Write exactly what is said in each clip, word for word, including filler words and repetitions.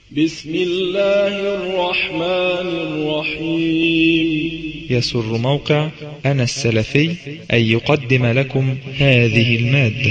بسم الله الرحمن الرحيم. يسر موقع أنا السلفي أن يقدم لكم هذه المادة.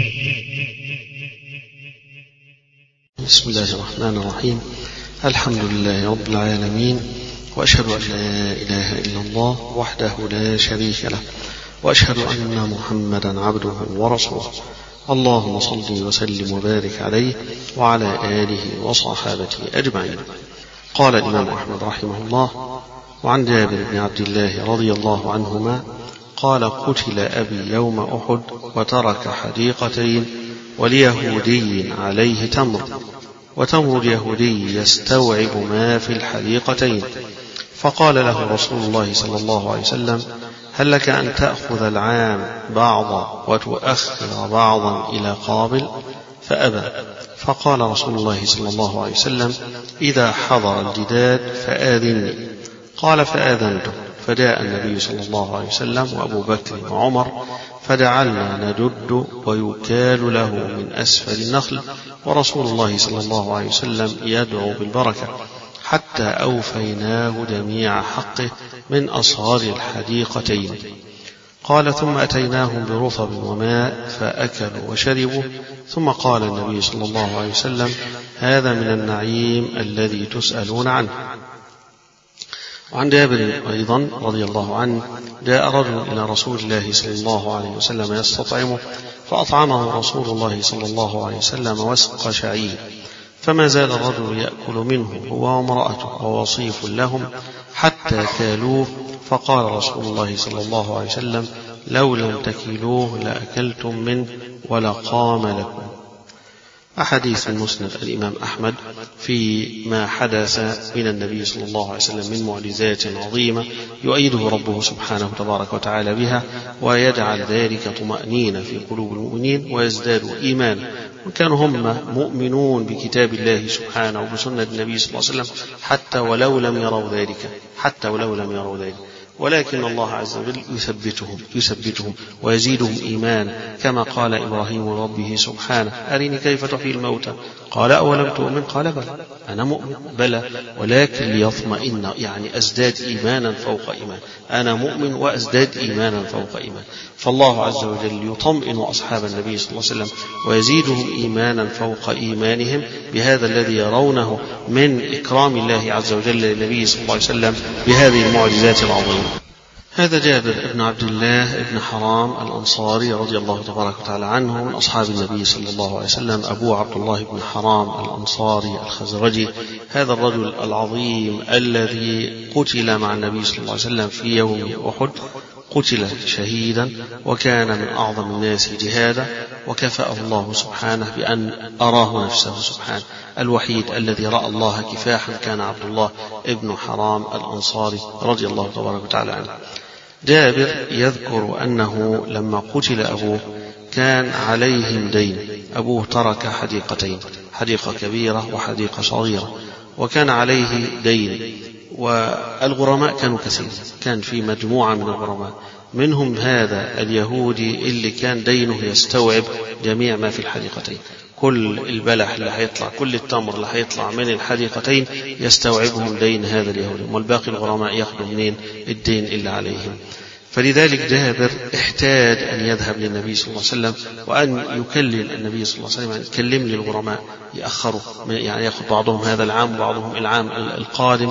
بسم الله الرحمن الرحيم. الحمد لله رب العالمين، وأشهد أن لا إله إلا الله وحده لا شريك له، وأشهد أن محمدا عبده ورسوله. اللهم صل وسلم وبارك عليه وعلى آله وصحابته أجمعين. قال الإمام أحمد رحمه الله: وعن جابر بن عبد الله رضي الله عنهما قال: قتل أبي يوم أحد وترك حديقتين وليهودي عليه تمر، وتمر اليهودي يستوعب ما في الحديقتين، فقال له رسول الله صلى الله عليه وسلم: هل لك أن تأخذ العام بعضا وتؤخر بعضا إلى قابل؟ فأبى. فقال رسول الله صلى الله عليه وسلم: إذا حضر الجداد فآذني. قال: فآذنته. فجاء النبي صلى الله عليه وسلم وأبو بكر وعمر، فجعلنا ندد ويكال له من أسفل النخل، ورسول الله صلى الله عليه وسلم يدعو بالبركة، حتى أوفيناه جميع حقه من أصهار الحديقتين. قال: ثم أتيناهم برطب وماء فأكلوا وشربوا، ثم قال النبي صلى الله عليه وسلم: هذا من النعيم الذي تسألون عنه. وعن جابر أيضا رضي الله عنه: جاء رجل إلى رسول الله صلى الله عليه وسلم يستطعمه، فأطعمه رسول الله صلى الله عليه وسلم وسق شعير، فما زال الرجل يأكل منه هو وامرأته ووصيف لهم حتى كالوه، فقال رسول الله صلى الله عليه وسلم: لو لم تكيلوه لأكلتم منه ولقام لكم. أحاديث المسند الإمام أحمد في ما حدث من النبي صلى الله عليه وسلم من معجزات عظيمة يؤيده ربه سبحانه تبارك وتعالى بها، ويجعل ذلك طمأنينة في قلوب المؤمنين ويزدادوا إيمانا، وكانوا هم مؤمنون بكتاب الله سبحانه وبسنة النبي صلى الله عليه وسلم حتى ولو لم يروا ذلك حتى ولو لم يروا ذلك ولكن الله عز وجل يثبتهم يثبتهم ويزيدهم إيمانا، كما قال إبراهيم ربه سبحانه: أرني كيف تحيي الموتى؟ قال: أولم تؤمن؟ قال: بلى أنا مؤمن. بلى ولكن ليطمئن، يعني أزداد إيمانا فوق إيمان. أنا مؤمن وأزداد إيمانا فوق إيمان. فالله عز وجل يطمئن أصحاب النبي صلى الله عليه وسلم ويزيدهم إيمانا فوق إيمانهم بهذا الذي يرونه من إكرام الله عز وجل للنبي صلى الله عليه وسلم بهذه المعجزات العظيمة. هذا جابر بن عبد الله بن حرام الأنصاري رضي الله تبارك وتعالى عنه، من أصحاب النبي صلى الله عليه وسلم، أبو عبد الله بن حرام الأنصاري الخزرجي. هذا الرجل العظيم الذي قتل مع النبي صلى الله عليه وسلم في يوم أحد، قتل شهيدا، وكان من أعظم الناس جهادا، وكفأه الله سبحانه بأن أراه نفسه سبحانه. الوحيد الذي رأى الله كفاحا كان عبد الله بن حرام الأنصاري رضي الله تبارك وتعالى عنه. جابر يذكر أنه لما قتل أبوه كان عليهم دين. أبوه ترك حديقتين، حديقة كبيرة وحديقة صغيرة، وكان عليه دين، والغرماء كانوا كثير، كان في مجموعة من الغرماء، منهم هذا اليهودي اللي كان دينه يستوعب جميع ما في الحديقتين، كل البلح اللي هيطلع، كل التمر اللي هيطلع من الحديقتين يستوعبهم دين هذا اليهودي، والباقي الغرماء ياخذوا منين الدين اللي عليهم. فلذلك جابر احتاج أن يذهب للنبي صلى الله عليه وسلم وأن يكلم النبي صلى الله عليه وسلم، يعني يكلم للغرماء يأخروا، يعني يأخذ بعضهم هذا العام وبعضهم العام القادم.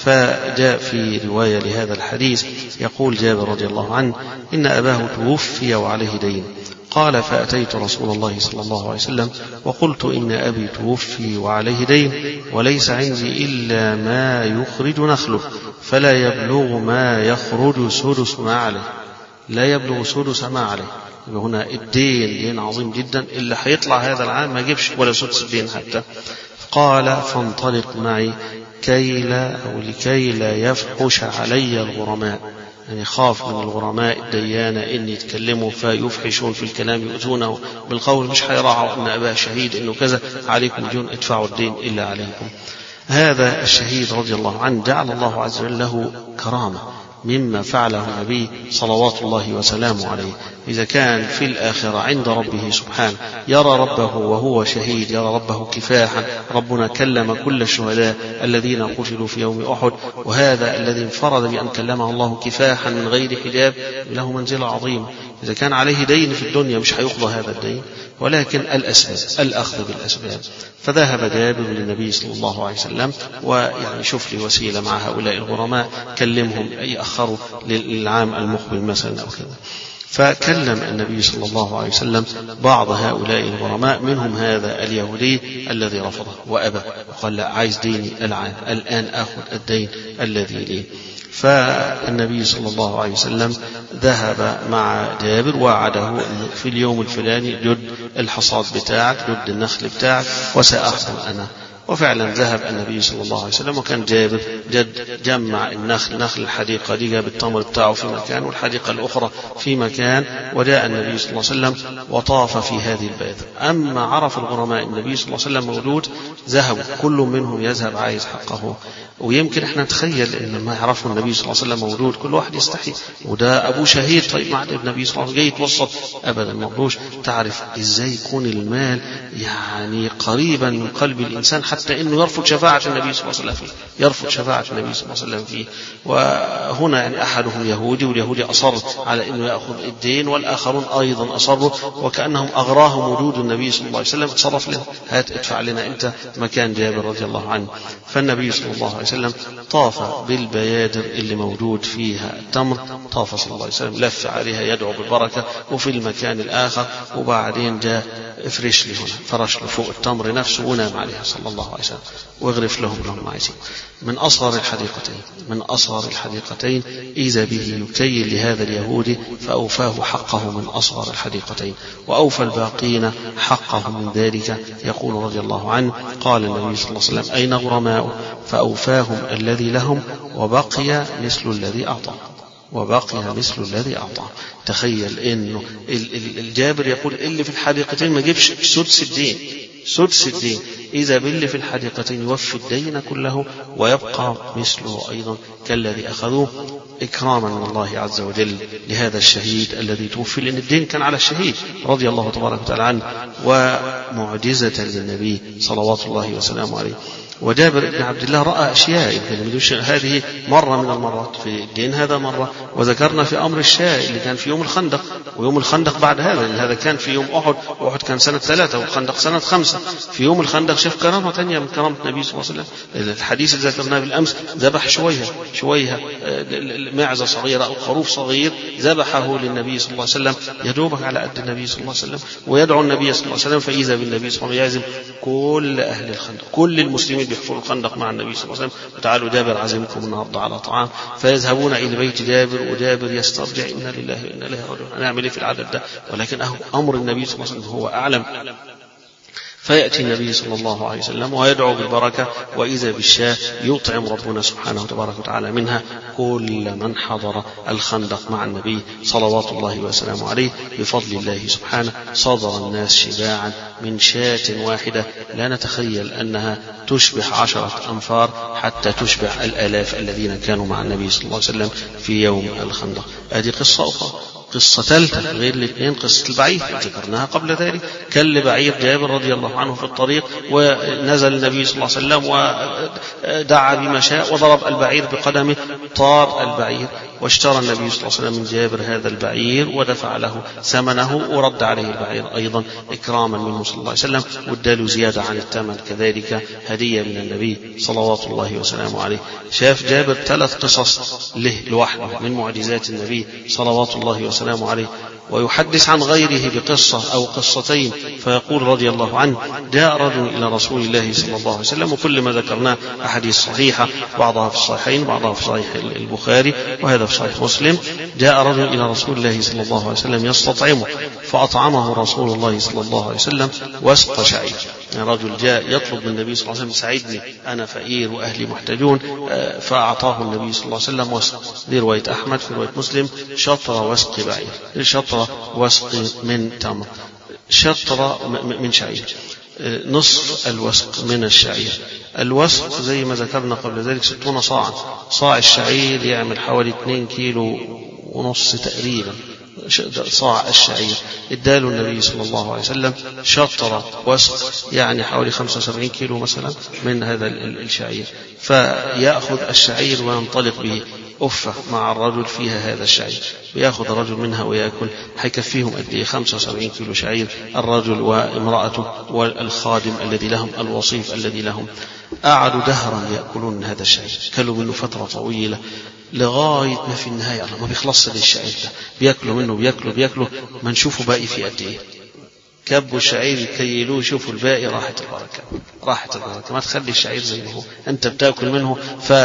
فجاء في رواية لهذا الحديث يقول جابر رضي الله عنه: إن أباه توفي وعليه دين. قال: فأتيت رسول الله صلى الله عليه وسلم وقلت: إن أبي توفي وعليه دين، وليس عندي إلا ما يخرج نخله، فلا يبلغ ما يخرج سدس ما عليه. لا يبلغ سدس ما عليه. هنا الدين دين عظيم جدا، اللي هيطلع هذا العام ما يجيبش ولا سدس الدين حتى. قال: فانطلق معي كي لا أو لكي لا يفحش علي الغرماء، يعني خاف من الغرماء الديانة إن يتكلموا فيفحشون في الكلام، يؤذونه بالقول، مش هيراعوا أن أباه شهيد إنه كذا، عليكم دين ادفعوا الدين إلا عليكم. هذا الشهيد رضي الله عنه جعل الله عز وجل له كرامة، مما فعله النبي صلوات الله وسلامه عليه. إذا كان في الآخرة عند ربه سبحانه يرى ربه وهو شهيد، يرى ربه كفاحا، ربنا كلم كل الشهداء الذين قتلوا في يوم أحد، وهذا الذي انفرد بأن كلمه الله كفاحا من غير حجاب له منزلة عظيمة. إذا كان عليه دين في الدنيا مش هيقضى هذا الدين، ولكن الأسباب، الأخذ بالأسباب. فذهب جابر للنبي صلى الله عليه وسلم ويعني شوف لي وسيلة مع هؤلاء الغرماء، كلمهم يأخروا للعام المقبل مثلا أو كذا. فكلم النبي صلى الله عليه وسلم بعض هؤلاء الغرماء، منهم هذا اليهودي الذي رفضه وأبى وقال لا، عايز ديني الآن، الآن أخذ الدين الذي لي. فالنبي صلى الله عليه وسلم ذهب مع جابر وعده في اليوم الفلاني جد الحصاد بتاعك، جد النخل بتاعك، وسأخذ أنا. وفعلا ذهب النبي صلى الله عليه وسلم، وكان جابر جد جمع النخل، نخل الحديقة دي جاب التمر بتاعه في مكان والحديقة الأخرى في مكان، وجاء النبي صلى الله عليه وسلم وطاف في هذه البيضة. أما عرف الغرماء النبي صلى الله عليه وسلم موجود ذهبوا، كل منهم يذهب عايز حقه. ويمكن احنا نتخيل ان ما يعرفوا النبي صلى الله عليه وسلم موجود كل واحد يستحي، وده ابو شهيد، طيب مع النبي صلى الله عليه وسلم جاي يتوسط، ابدا ما رضوش. تعرف ازاي يكون المال يعني قريبا من قلب الانسان حتى انه يرفض شفاعه النبي صلى الله عليه وسلم فيه، يرفض شفاعه النبي صلى الله عليه وسلم فيه. وهنا يعني احدهم يهودي، واليهودي اصر على انه ياخذ الدين، والاخرون ايضا اصروا، وكانهم اغراهم وجود النبي صلى الله عليه وسلم. تصرف لنا، هات ادفع لنا انت مكان جابر رضي الله عنه. فالنبي صلى الله عليه وسلم طاف بالبيادر اللي موجود فيها التمر، طاف صلى الله عليه وسلم لف عليها يدعو بالبركة، وفي المكان الآخر، وبعدين جاء افرش لي هنا، فرش له فوق التمر نفسه ونام عليها صلى الله عليه وسلم، واغرف لهم لهم عايزين. من أصغر الحديقتين، من أصغر الحديقتين إذا به يكيل لهذا اليهودي فأوفاه حقه من أصغر الحديقتين، وأوفى الباقين حقه من ذلك. يقول رضي الله عنه قال النبي صلى الله عليه وسلم أين غرماء؟ فأوفاهم الذي لهم وبقي مثل الذي أعطى، وبقي مثل الذي أعطى. تخيل إنه الجابر يقول اللي في الحديقتين ما جيبش سدس الدين، سدس الدين، إذا باللي في الحديقتين يوفي الدين كله ويبقى مثله أيضا كالذي أخذوه، إكراما من الله عز وجل لهذا الشهيد الذي توفي، لأن الدين كان على الشهيد رضي الله تبارك وتعالى عنه، ومعجزة للنبي صلوات الله وسلامه عليه. وجابر بن عبد الله رأى أشياء هذه مرة من المرات في الدين، هذا مرة. وذكرنا في أمر الشاء اللي كان في يوم الخندق، ويوم الخندق بعد هذا، لأن هذا كان في يوم أحد، وأحد كان سنة ثلاثة والخندق سنة خمسة. في يوم الخندق شاف كرامة ثانية من كرامة النبي صلى الله عليه وسلم. الحديث اللي ذكرناه بالأمس ذبح شوية شوية معزة صغيرة أو خروف صغير، ذبحه للنبي صلى الله عليه وسلم يدوبك على قد النبي صلى الله عليه وسلم، ويدعو النبي صلى الله عليه وسلم. فإذا بالنبي صلى الله عليه وسلم يعزم كل أهل الخندق، كل المسلمين بيحفروا الخندق مع النبي صلى الله عليه وسلم، تعالوا جابر عزمكم النهارده على طعام. فيذهبون إلى بيت جابر، وجابر يسترجع إنا لله وإنا إليه راجعون، هنعمل إيه في العدد ده؟ ولكن أمر النبي صلى الله عليه وسلم هو أعلم. فيأتي النبي صلى الله عليه وسلم ويدعو بالبركة، وإذا بالشاة يطعم ربنا سبحانه وتبارك وتعالى منها كل من حضر الخندق مع النبي صلوات الله وسلامه عليه. بفضل الله سبحانه صدر الناس شباعا من شاة واحدة، لا نتخيل أنها تشبه عشرة أنفار حتى تشبه الآلاف الذين كانوا مع النبي صلى الله عليه وسلم في يوم الخندق. هذه قصة أخرى، قصة ثالثة غير الاثنين، قصة البعير ذكرناها قبل ذلك. كل بعير جابر رضي الله عنه في الطريق، ونزل النبي صلى الله عليه وسلم ودعا بما شاء وضرب البعير بقدمه، طار البعير، واشترى النبي صلى الله عليه وسلم من جابر هذا البعير ودفع له ثمنه، ورد عليه البعير أيضا إكراما منه صلى الله عليه وسلم، واداله زيادة عن الثمن كذلك هدية من النبي صلوات الله وسلامه عليه. شاف جابر ثلاث قصص له لوحده من معجزات النبي صلوات الله وسلامه عليه. ويحدث عن غيره بقصة أو قصتين، فيقول رضي الله عنه جاء رجل إلى رسول الله صلى الله عليه وسلم، وكل ما ذكرناه أحاديث صحيحة، بعضها في الصحيحين، بعضها في صحيح البخاري، وهذا في صحيح مسلم. جاء رجل إلى رسول الله صلى الله عليه وسلم يستطعمه، فأطعمه رسول الله صلى الله عليه وسلم وسق شعير. يعني رجل جاء يطلب من النبي صلى الله عليه وسلم ساعدني أنا فقير وأهلي محتاجون، فأعطاه النبي صلى الله عليه وسلم وسق. دي رواية أحمد، في رواية مسلم شطر وسق بعير، شطر وسق من تمر، شطر من شعير. نصف الوسق من الشعير. الوسق زي ما ذكرنا قبل ذلك ستون صاعا، صاع الشعير يعمل حوالي اثنين كيلو ونص تقريبا، صاع الشعير اداله النبي صلى الله عليه وسلم شطر وسق يعني حوالي خمسة وسبعين كيلو مثلا من هذا الشعير، فيأخذ الشعير وينطلق به أفة مع الرجل فيها هذا الشعير، ويأخذ الرجل منها ويأكل. هيكفيهم قد ايه؟ خمسة وسبعين كيلو شعير، الرجل وامرأته والخادم الذي لهم، الوصيف الذي لهم. قعدوا دهرا يأكلون من هذا الشعير، كلوا منه فترة طويلة لغاية ما في النهاية الله ما بيخلص للشعير ده، بيأكلوا منه بيأكلوا بيأكلوا ما نشوفوا باقي في قد ايه. كبوا الشعير يكيلوه، شوفوا الباقي راحت البركة، راحت البركة، ما تخلي الشعير زي ما هو أنت بتأكل منه.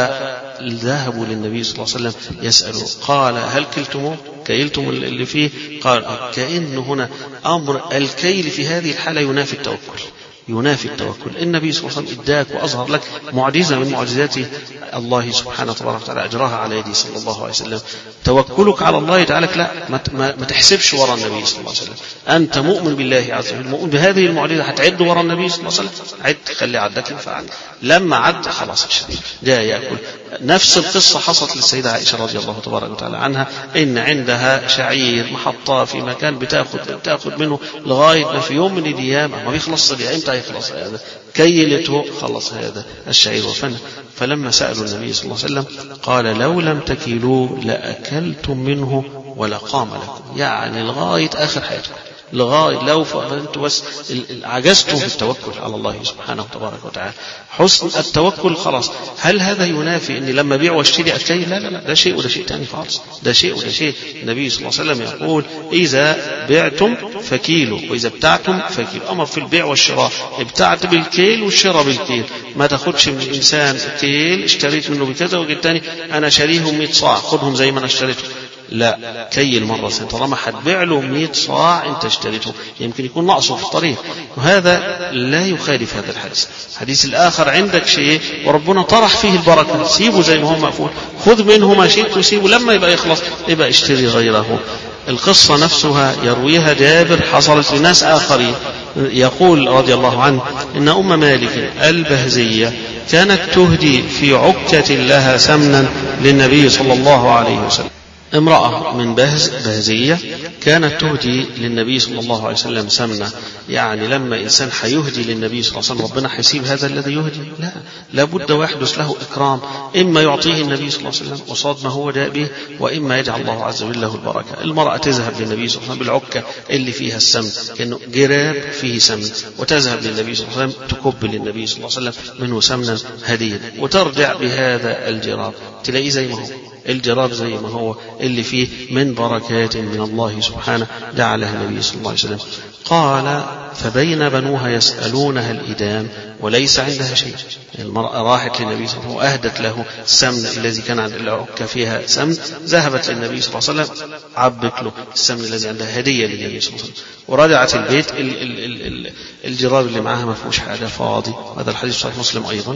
فذهبوا للنبي صلى الله عليه وسلم يسألوا، قال هل كلتموه؟ كيلتم اللي فيه؟ قال كأن هنا أمر الكيل في هذه الحالة ينافي التوكل، ينافي التوكل. النبي صلى الله عليه وسلم اداك وأظهر لك معجزة من معجزات الله سبحانه وتعالى أجراها على يدي صلى الله عليه وسلم. توكلك على الله يجعلك لا ما, ما, ما تحسبش وراء النبي صلى الله عليه وسلم، أنت مؤمن بالله عز وجل، مؤمن بهذه المعجزة، هتعد وراء النبي صلى الله عليه وسلم، عد خلي عدك ينفع. لما عد خلاص الشريف جاء يأكل. نفس القصة حصلت للسيدة عائشة رضي الله تبارك وتعالى عنها، إن عندها شعير محطة في مكان بتاخذ بتاخذ منه لغاية ما في يوم من الأيام ما بيخلص لي، إمتى يخلص هذا؟ كيلته خلص هذا الشعير وفنه. فلما سألوا النبي صلى الله عليه وسلم قال لو لم تكيلوا لأكلتم منه ولقام لكم، يعني لغاية آخر حياتكم، لغاية لو فأنتم بس عجزتم في التوكل على الله سبحانه وتبارك وتعالى. حسن التوكل خلاص. هل هذا ينافي أني لما بيع واشتري أكيل؟ لا لا لا، ده شيء وده شيء تاني خالص، ده شيء وده شيء. النبي صلى الله عليه وسلم يقول إذا بعتم فكيلوا وإذا ابتعتم فكيلوا. أمر في البيع والشراء، ابتعت بالكيل والشراء بالكيل. ما تاخدش من الإنسان كيل اشتريت منه بكذا وقلت تاني أنا شاريهم مئة صاع خدهم زي ما أنا اشتريته، لا، كيل مرة سنة. طالما هتبيع له مئة صاع انت اشتريته، يمكن يكون نقصه في الطريق، وهذا لا يخالف هذا الحديث. الحديث الآخر عندك شيء وربنا طرح فيه البركة، سيبه زي ما هو مقفول، خذ منه ما شئت وسيبه، لما يبقى يخلص يبقى اشتري غيره. القصة نفسها يرويها جابر حصلت لناس آخرين. يقول رضي الله عنه إن أم مالك البهزية كانت تهدي في عكة لها سمنا للنبي صلى الله عليه وسلم. امرأة من بهز بهزية كانت تهدي للنبي صلى الله عليه وسلم سمنة. يعني لما إنسان حيهدي للنبي صلى الله عليه وسلم ربنا حيسيب هذا الذي يهدي؟ لا، لابد ويحدث له إكرام، إما يعطيه النبي صلى الله عليه وسلم وصاد ما هو جاء به، وإما يجعل الله عز وجل له البركة. المرأة تذهب للنبي صلى الله عليه وسلم بالعكة اللي فيها السمن، كأنه جراب فيه سمن، وتذهب للنبي صلى الله عليه وسلم تكب للنبي صلى الله عليه وسلم منه سمنا هديا، وترجع بهذا الجراب تلاقيه زي ما هو، الجراب زي ما هو اللي فيه من بركات من الله سبحانه جعلها النبي صلى الله عليه وسلم. قال فبين بنوها يسألونها الإدام وليس عندها شيء. المرأة راحت للنبي صلى الله عليه وسلم وأهدت له السمن الذي كان عند العكة فيها سمن، ذهبت للنبي صلى الله عليه وسلم عبت له السمن الذي عندها هدية للنبي صلى الله عليه وسلم، ورجعت البيت ال ال ال ال الجراب اللي معها ما فيهوش حاجة، فاضي. هذا الحديث صحيح مسلم أيضا.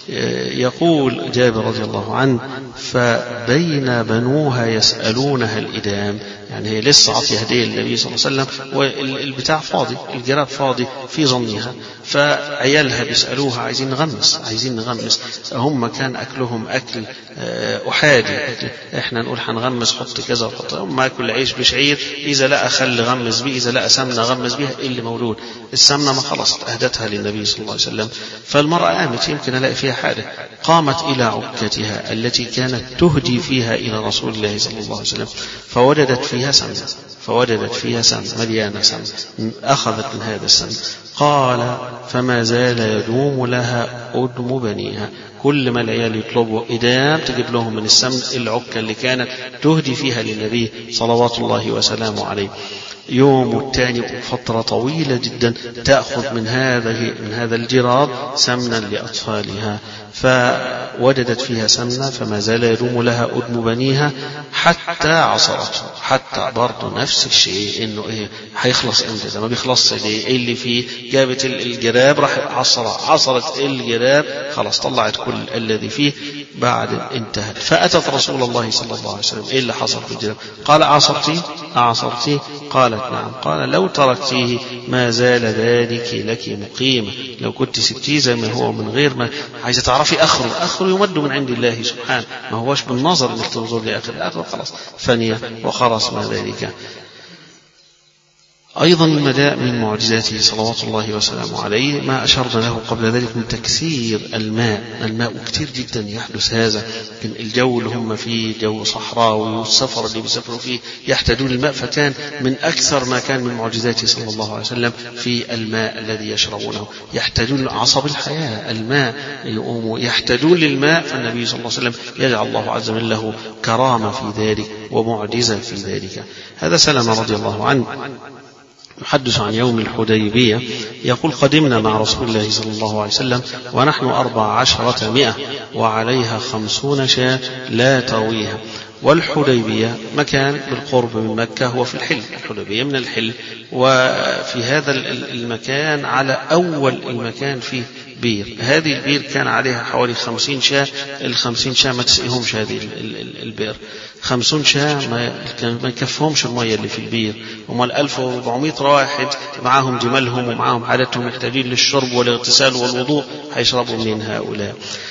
يقول جابر رضي الله عنه فبين بنوها يسألونها الإدام، يعني هي لسه عطية هدية للنبي صلى الله عليه وسلم والبتاع فاضي، الجراب فاضي في ظنها، فعيالها بيسألوها عايزين نغمس عايزين نغمس هم كان أكلهم أكل أحادي، أكل إحنا نقول هنغمس حط كذا وحط، هم أكل عيش بشعير، إذا لقى خل غمس به، إذا لقى سمنة غمس بها، اللي مولود السمنة ما خلصت أهدتها للنبي صلى الله عليه وسلم. فالمرأة قامت يمكن ألاقي فيها حاجة، قامت إلى عكتها التي كانت تهدي فيها إلى رسول الله صلى الله عليه وسلم، فوجدت فيها سمن فوجدت فيها سمن مليانة سمن، أخذت من هذا السمن. قال فما زال يدوم لها أدم بنيها، كل ما العيال يطلبوا إدام تجيب لهم من السمن العكة اللي كانت تهدي فيها للنبي صلوات الله وسلامه عليه. يوم الثاني فترة طويلة جدا تأخذ من هذا من هذا الجراب سمنا لأطفالها، فوجدت فيها سمنة فما زال يدوم لها أدم بنيها حتى عصرته. حتى برضه نفس الشيء، انه ايه هيخلص امتى؟ ده ما بيخلصش ليه؟ اللي فيه جابت الجراب راح عصر عصرت الجراب خلاص طلعت كل الذي فيه بعد انتهت. فأتت رسول الله صلى الله عليه وسلم، ايه اللي حصل في الجراب؟ قال عصرتي أعصرتي؟ قال قالت نعم. قال لو تركتيه ما زال ذلك لك مقيمة، لو كنت ستيه زي ما هو من غير ما عايزة تعرفي آخره، آخره يمد من عند الله سبحانه، ما هوش بالنظر انك تنظر لآخر، الآخر خلاص فنية وخرس ما ذلك. أيضا المداء من معجزاته صلوات الله وسلامه عليه ما أشرنا له قبل ذلك من تكثير الماء. الماء كثير جدا يحدث هذا، الجو اللي هم فيه جو صحراوي والسفر اللي بيسافروا فيه يحتاجون الماء، فكان من أكثر ما كان من معجزاته صلى الله عليه وسلم في الماء الذي يشربونه. يحتاجون عصب الحياة الماء، يحتاجون للماء، فالنبي صلى الله عليه وسلم يجعل الله عز وجل له كرامة في ذلك ومعجزة في ذلك. هذا سلمة رضي الله عنه يحدث عن يوم الحديبية يقول قدمنا مع رسول الله صلى الله عليه وسلم ونحن أربع عشرة مئة وعليها خمسون شاة لا ترويها. والحديبية مكان بالقرب من مكة، هو في الحل، الحديبية من الحل، وفي هذا المكان على أول المكان فيه بير. هذه البير كان عليها حوالي خمسين شاة، الخمسين شاة ما تسقيهمش هذه البير، خمسون شاة ما يكفهمش المية اللي في البير، هم الألف واربعمائة واحد معهم جمالهم ومعهم عادتهم محتاجين للشرب والاغتسال والوضوء، هيشربوا من هؤلاء.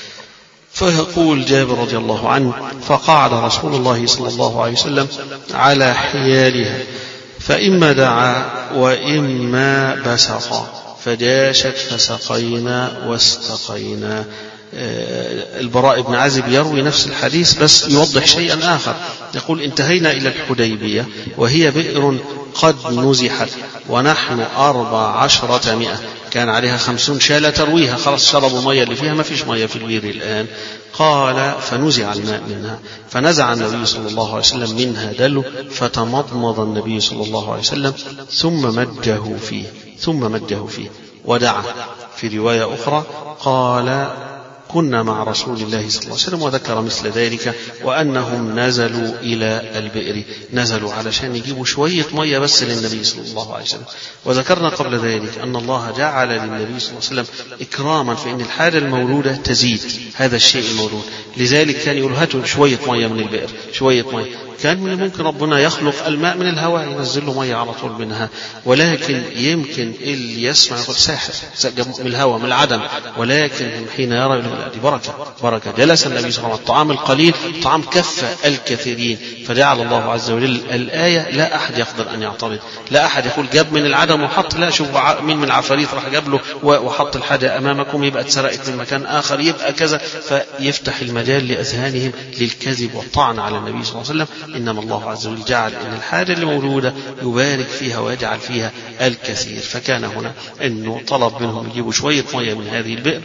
فيقول جابر رضي الله عنه فقعد رسول الله صلى الله عليه وسلم على حيالها فإما دعا وإما بسط فداشت فسقينا واستقينا. البراء بن عازب يروي نفس الحديث بس يوضح شيئا آخر، يقول انتهينا إلى الحديبية وهي بئر قد نزحت ونحن أربع عشرة مئة، كان عليها خمسون شاة لا ترويها، خلاص شربوا مية اللي فيها، ما فيش مية في البئر الآن. قال فنزع الماء منها فنزع النبي صلى الله عليه وسلم منها دلو فتمضمض النبي صلى الله عليه وسلم ثم مجه فيه ثم مجه فيه ودعا. في رواية أخرى قال كنا مع رسول الله صلى الله عليه وسلم وذكر مثل ذلك، وأنهم نزلوا إلى البئر، نزلوا علشان يجيبوا شوية مية بس للنبي صلى الله عليه وسلم. وذكرنا قبل ذلك أن الله جعل للنبي صلى الله عليه وسلم إكراما في أن الحاجة المولودة تزيد هذا الشيء المولود، لذلك كان يقول هاتوا شوية مية من البئر، شوية مية. كان من ممكن ربنا يخلق الماء من الهواء ينزل له مية على طول منها، ولكن يمكن اللي يسمع يقول ساحر من الهواء من العدم، ولكن حين يرى دي بركة بركة. جلس النبي صلى الله عليه وسلم الطعام القليل طعام كف الكثيرين، فجعل الله عز وجل الآية لا أحد يقدر أن يعترض، لا أحد يقول جاب من العدم وحط، لا شوف مين من العفاريت راح جاب له وحط الحاجة أمامكم يبقى اتسرقت من مكان آخر يبقى كذا، فيفتح المجال لأذهانهم للكذب والطعن على النبي صلى الله عليه وسلم. إنما الله عز وجل جعل أن الحاجة اللي موجودة يبارك فيها ويجعل فيها الكثير. فكان هنا أنه طلب منهم يجيبوا شوية مية من هذه البئر،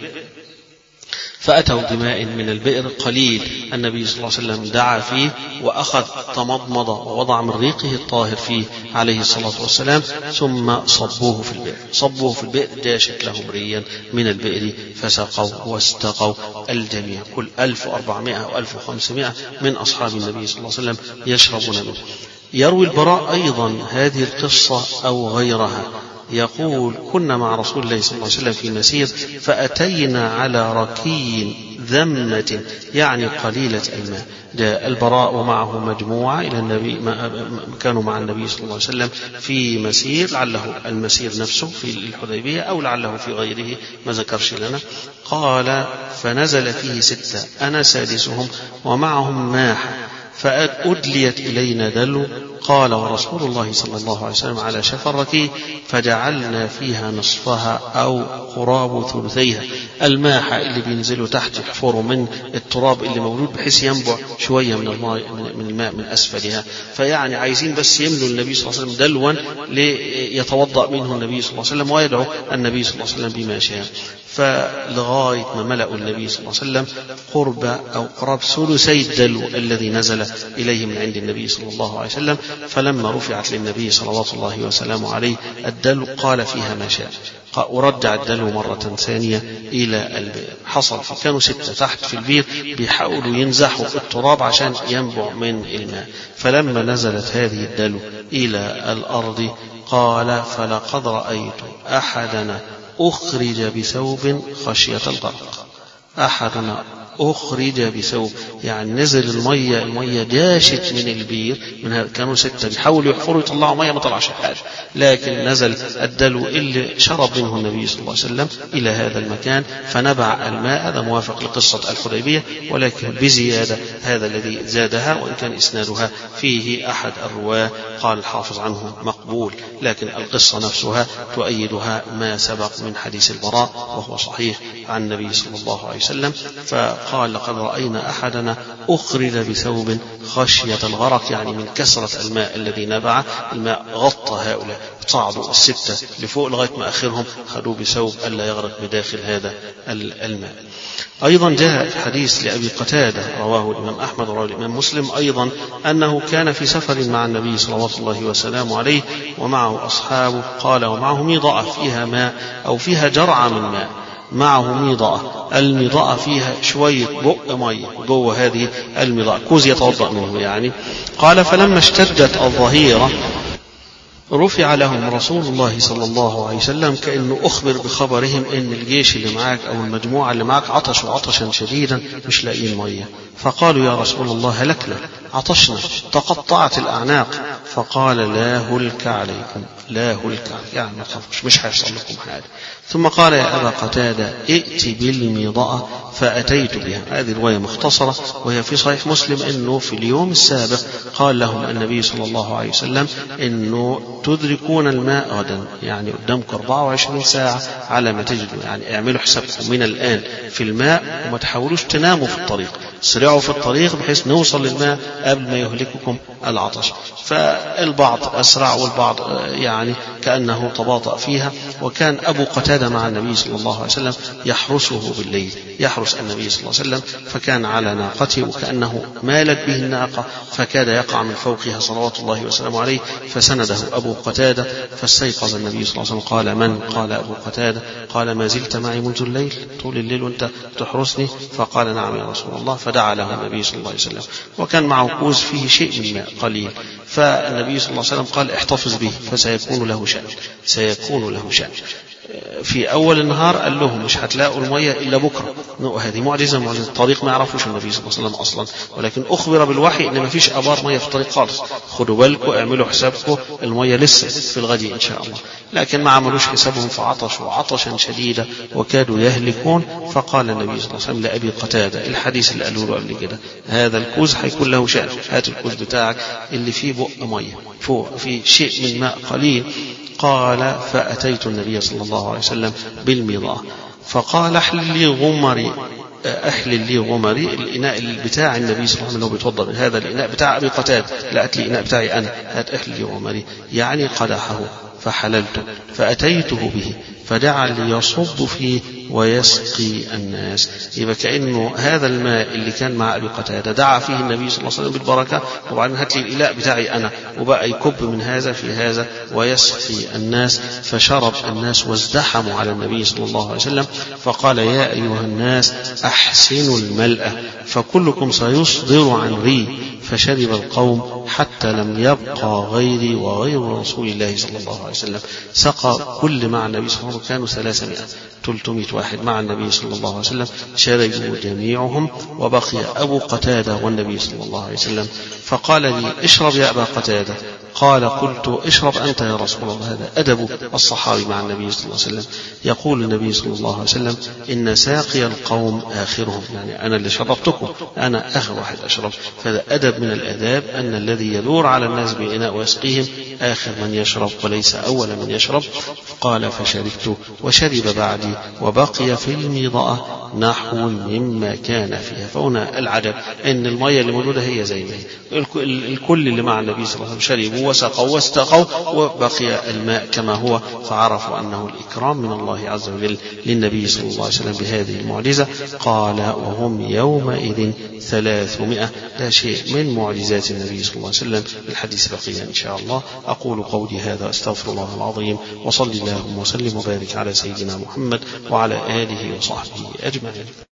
فأتوا بماء من البئر قليل، النبي صلى الله عليه وسلم دعا فيه وأخذ تمضمض ووضع من ريقه الطاهر فيه عليه الصلاة والسلام، ثم صبوه في البئر صبوه في البئر داشت لهم ريا من البئر فسقوا واستقوا الجميع، كل ألف وأربعمائة وألف وخمسمائة من أصحاب النبي صلى الله عليه وسلم يشربون منه. يروي البراء أيضا هذه القصة أو غيرها، يقول كنا مع رسول الله صلى الله عليه وسلم في مسير فأتينا على ركي ذمة يعني قليلة الماء. جاء البراء ومعه مجموعة إلى النبي، كانوا مع النبي صلى الله عليه وسلم في مسير، لعله المسير نفسه في الحديبية أو لعله في غيره ما ذكرش لنا. قال فنزل فيه ستة أنا سادسهم ومعهم ماحة فأدليت إلينا دلو. قال ورسول الله صلى الله عليه وسلم على شفرتي فجعلنا فيها نصفها أو قراب ثلثيها، الماحة اللي بينزلوا تحت يحفروا من التراب اللي موجود بحيث ينبع شوية من الماء من الماء من أسفلها، فيعني عايزين بس يملوا النبي صلى الله عليه وسلم دلوا ليتوضأ منه النبي صلى الله عليه وسلم ويدعو النبي صلى الله عليه وسلم بما شاء. فلغاية ما ملأوا النبي صلى الله عليه وسلم قرب أو قرب ثلثي الدلو الذي نزل إليه من عند النبي صلى الله عليه وسلم. فلما رفعت للنبي صلوات الله وسلامه عليه الدلو قال فيها ما شاء، ورجع الدلو مرة ثانية إلى البئر. حصل كانوا ستة تحت في البير بيحاولوا ينزحوا التراب عشان ينبع من الماء، فلما نزلت هذه الدلو إلى الأرض قال فلقد رأيت أحدنا أخرج بثوب خشية الغرق، أحدنا أخرج بثوب، يعني نزل المية المية داشت من البير، من هذا كانوا ستة بيحاولوا يحفروا يطلعوا مية ما طلعش حاجة، لكن نزل الدلو اللي شرب منه النبي صلى الله عليه وسلم إلى هذا المكان فنبع الماء. هذا موافق لقصة الحديبية ولكن بزيادة، هذا الذي زادها، وإن كان إسنادها فيه أحد الرواة قال الحافظ عنه مقبول، لكن القصة نفسها تؤيدها ما سبق من حديث البراء وهو صحيح عن النبي صلى الله عليه وسلم. فقال لقد رأينا أحدنا أخرج بثوب خشية الغرق، يعني من كثرة الماء الذي نبع، الماء غطى هؤلاء، صعدوا الستة لفوق لغاية ما آخرهم خذوا بثوب ألا يغرق بداخل هذا الماء. أيضا جاء حديث لأبي قتادة رواه الإمام أحمد ورواه الإمام مسلم أيضا أنه كان في سفر مع النبي صلى الله عليه وسلم عليه ومعه أصحابه، قال ومعه ميضأة فيها ماء أو فيها جرعة من ماء، معه ميضأة، الميضأة فيها شوية بق مية جوه هذه الميضأة، كوز يتوضأ منه يعني. قال فلما اشتدت الظهيرة رفع لهم رسول الله صلى الله عليه وسلم، كأنه أخبر بخبرهم إن الجيش اللي معك أو المجموعة اللي معك عطشوا عطشا شديدا مش لاقين مية، فقالوا يا رسول الله هلكنا، عطشنا، تقطعت الأعناق. فقال لا هلك عليكم، لا هلك، يعني ما تخافوش مش هيحصل لكم حاجة. ثم قال يا أبا قتادة ائت بالميضأة، فأتيت بها. هذه رواية مختصرة وهي في صحيح مسلم أنه في اليوم السابق قال لهم النبي صلى الله عليه وسلم أنه تدركون الماء غدا، يعني قدامكم أربعة وعشرين ساعة على ما تجدوا، يعني اعملوا حسابكم من الآن في الماء وما تحاولوش تناموا في الطريق، سرعوا في الطريق بحيث نوصل للماء قبل ما يهلككم العطش. فالبعض أسرع والبعض يعني كأنه تباطأ فيها. وكان أبو قتادة مع النبي صلى الله عليه وسلم يحرسه بالليل، يحرس النبي صلى الله عليه وسلم، فكان على ناقته وكأنه مالت به الناقة فكاد يقع من فوقها صلوات الله وسلامه عليه، فسنده أبو قتادة فاستيقظ النبي صلى الله عليه وسلم. قال من؟ قال أبو قتادة. قال ما زلت معي منذ الليل، طول الليل وأنت تحرسني؟ فقال نعم يا رسول الله. فدعا له النبي صلى الله عليه وسلم، وكان معه كوز فيه شيء من ماء قليل، فالنبي صلى الله عليه وسلم قال احتفظ به فسيكون له شأن، سيكون له شأن. في أول النهار قال لهم مش هتلاقوا المية إلا بكرة، هذه معجزة معجزة الطريق ما يعرفوش النبي صلى الله عليه وسلم أصلا، ولكن أخبر بالوحي إن ما فيش أبار مية في الطريق خالص، خدوا بالكم اعملوا حسابكم المية لسه في الغد إن شاء الله. لكن ما عملوش حسابهم فعطشوا عطشا شديدا وكادوا يهلكون. فقال النبي صلى الله عليه وسلم لأبي قتادة الحديث اللي قالوا له قبل كده، هذا الكوز هيكون له شأن، هات الكوز بتاعك اللي فيه بق مية فوق فيه شيء من ماء قليل. قال فأتيت النبي صلى الله عليه وسلم بالميضاء فقال احلل لي غمري، أحلل لي غمري، الإناء بتاع النبي صلى الله عليه وسلم بيتوضأ، هذا الإناء بتاع أبي قتادة، لا أتلي إناء بتاعي أنا، هات احلل لي غمري، يعني قدحه فحللته فأتيته به فدعا ليصب فيه ويسقي الناس. يبقى كأنه هذا الماء اللي كان مع أبي قتادة دعا فيه النبي صلى الله عليه وسلم بالبركة، وبعدين هات لي الإلاء بتاعي أنا، وبقى يكب من هذا في هذا ويسقي الناس. فشرب الناس وازدحموا على النبي صلى الله عليه وسلم، فقال يا أيها الناس أحسنوا الملأ فكلكم سيصدر عن ري. فشرب القوم حتى لم يبقى غيري وغير رسول الله صلى الله عليه وسلم. سقى كل مع النبي صلى الله عليه وسلم كانوا ثلاثمائة ثلاثمائة واحد مع النبي صلى الله عليه وسلم، شربوا جميعهم وبقي أبو قتادة والنبي صلى الله عليه وسلم. فقال لي اشرب يا أبا قتادة، قال قلت اشرب أنت يا رسول الله. هذا أدب الصحابي مع النبي صلى الله عليه وسلم. يقول النبي صلى الله عليه وسلم إن ساقي القوم آخرهم، يعني أنا اللي شربتكم أنا آخر واحد أشرب. فهذا أدب من الأداب أن الذي يدور على الناس بإناء ويسقيهم آخر من يشرب وليس أول من يشرب. قال فشربت وشرب بعدي وبقي في الميضأة نحو مما كان فيها. فهنا العجب أن المية اللي موجودة هي زي ما هي، الكل اللي مع النبي صلى الله عليه وسلم شربوا وسقوا واستقوا وبقي الماء كما هو، فعرفوا أنه الإكرام من الله عز وجل للنبي صلى الله عليه وسلم بهذه المعجزة. قال وهم يومئذ ثلاثمائة، لا شيء من معجزات النبي صلى الله عليه وسلم. الحديث بقي إن شاء الله. أقول قولي هذا أستغفر الله العظيم، وصلي اللهم وسلم وبارك على سيدنا محمد وعلى آله وصحبه أجمعين.